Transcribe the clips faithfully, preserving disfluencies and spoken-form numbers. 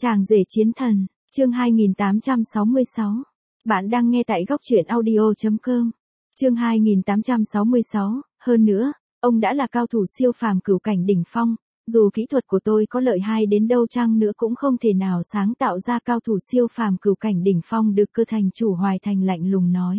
Chàng rể chiến thần, chương hai nghìn tám trăm sáu mươi sáu. Bạn đang nghe tại góc truyện audio chấm com. Chương hai nghìn tám trăm sáu mươi sáu, hơn nữa, ông đã là cao thủ siêu phàm cửu cảnh đỉnh phong, dù kỹ thuật của tôi có lợi hại đến đâu chăng nữa cũng không thể nào sáng tạo ra cao thủ siêu phàm cửu cảnh đỉnh phong được. Cơ thành chủ Hoài Thành lạnh lùng nói.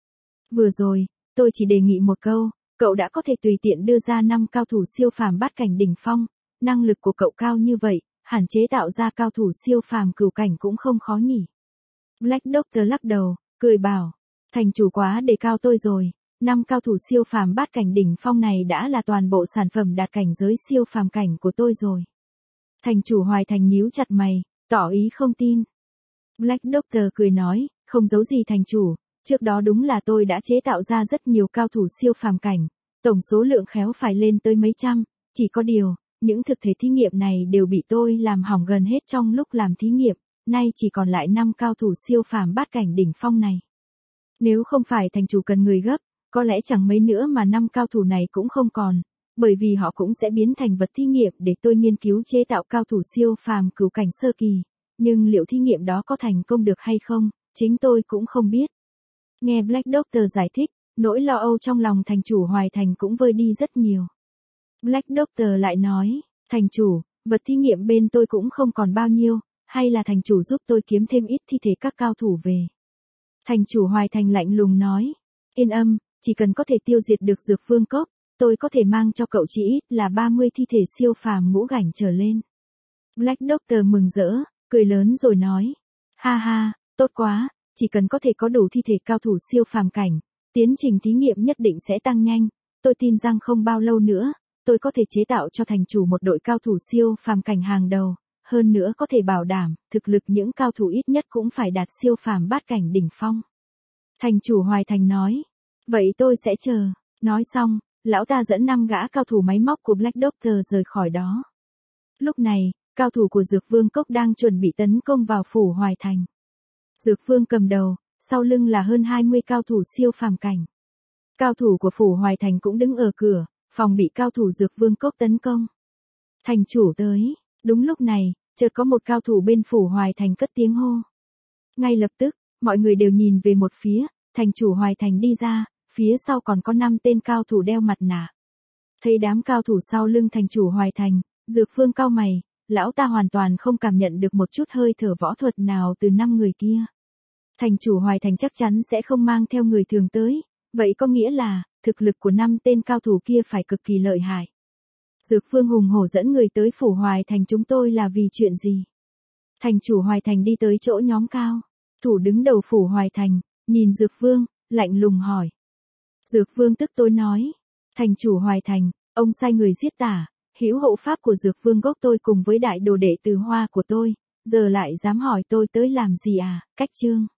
Vừa rồi, tôi chỉ đề nghị một câu, cậu đã có thể tùy tiện đưa ra năm cao thủ siêu phàm bát cảnh đỉnh phong, năng lực của cậu cao như vậy, hẳn chế tạo ra cao thủ siêu phàm cửu cảnh cũng không khó nhỉ. Black Doctor lắc đầu, cười bảo, thành chủ quá đề cao tôi rồi, năm cao thủ siêu phàm bát cảnh đỉnh phong này đã là toàn bộ sản phẩm đạt cảnh giới siêu phàm cảnh của tôi rồi. Thành chủ Hoài Thành nhíu chặt mày, tỏ ý không tin. Black Doctor cười nói, không giấu gì thành chủ, trước đó đúng là tôi đã chế tạo ra rất nhiều cao thủ siêu phàm cảnh, tổng số lượng khéo phải lên tới mấy trăm, chỉ có điều, những thực thể thí nghiệm này đều bị tôi làm hỏng gần hết trong lúc làm thí nghiệm, nay chỉ còn lại năm cao thủ siêu phàm bát cảnh đỉnh phong này. Nếu không phải thành chủ cần người gấp, có lẽ chẳng mấy nữa mà năm cao thủ này cũng không còn, bởi vì họ cũng sẽ biến thành vật thí nghiệm để tôi nghiên cứu chế tạo cao thủ siêu phàm cửu cảnh sơ kỳ, nhưng liệu thí nghiệm đó có thành công được hay không, chính tôi cũng không biết. Nghe Black Doctor giải thích, nỗi lo âu trong lòng thành chủ Hoài Thành cũng vơi đi rất nhiều. Black Doctor lại nói, thành chủ, vật thí nghiệm bên tôi cũng không còn bao nhiêu, hay là thành chủ giúp tôi kiếm thêm ít thi thể các cao thủ về. Thành chủ Hoài Thành lạnh lùng nói, yên âm, chỉ cần có thể tiêu diệt được Dược Vương Cốc, tôi có thể mang cho cậu chỉ ít là ba mươi thi thể siêu phàm ngũ cảnh trở lên. Black Doctor mừng rỡ, cười lớn rồi nói, ha ha, tốt quá, chỉ cần có thể có đủ thi thể cao thủ siêu phàm cảnh, tiến trình thí nghiệm nhất định sẽ tăng nhanh, tôi tin rằng không bao lâu nữa, tôi có thể chế tạo cho thành chủ một đội cao thủ siêu phàm cảnh hàng đầu, hơn nữa có thể bảo đảm, thực lực những cao thủ ít nhất cũng phải đạt siêu phàm bát cảnh đỉnh phong. Thành chủ Hoài Thành nói, vậy tôi sẽ chờ, nói xong, lão ta dẫn năm gã cao thủ máy móc của Black Doctor rời khỏi đó. Lúc này, cao thủ của Dược Vương Cốc đang chuẩn bị tấn công vào phủ Hoài Thành. Dược Vương cầm đầu, sau lưng là hơn hai mươi cao thủ siêu phàm cảnh. Cao thủ của phủ Hoài Thành cũng đứng ở cửa, phòng bị cao thủ Dược Vương Cốc tấn công. Thành chủ tới, đúng lúc này, chợt có một cao thủ bên phủ Hoài Thành cất tiếng hô. Ngay lập tức, mọi người đều nhìn về một phía, thành chủ Hoài Thành đi ra, phía sau còn có năm tên cao thủ đeo mặt nạ. Thấy đám cao thủ sau lưng thành chủ Hoài Thành, Dược Vương cau mày, lão ta hoàn toàn không cảm nhận được một chút hơi thở võ thuật nào từ năm người kia. Thành chủ Hoài Thành chắc chắn sẽ không mang theo người thường tới, vậy có nghĩa là, thực lực của năm tên cao thủ kia phải cực kỳ lợi hại. Dược Vương hùng hổ dẫn người tới phủ Hoài Thành chúng tôi là vì chuyện gì? Thành chủ Hoài Thành đi tới chỗ nhóm cao thủ đứng đầu phủ Hoài Thành, nhìn Dược Vương, lạnh lùng hỏi. Dược Vương tức tối nói, thành chủ Hoài Thành, ông sai người giết tả, hữu hộ pháp của Dược Vương Gốc tôi cùng với đại đồ đệ từ Hoa của tôi, giờ lại dám hỏi tôi tới làm gì à? Cách chương.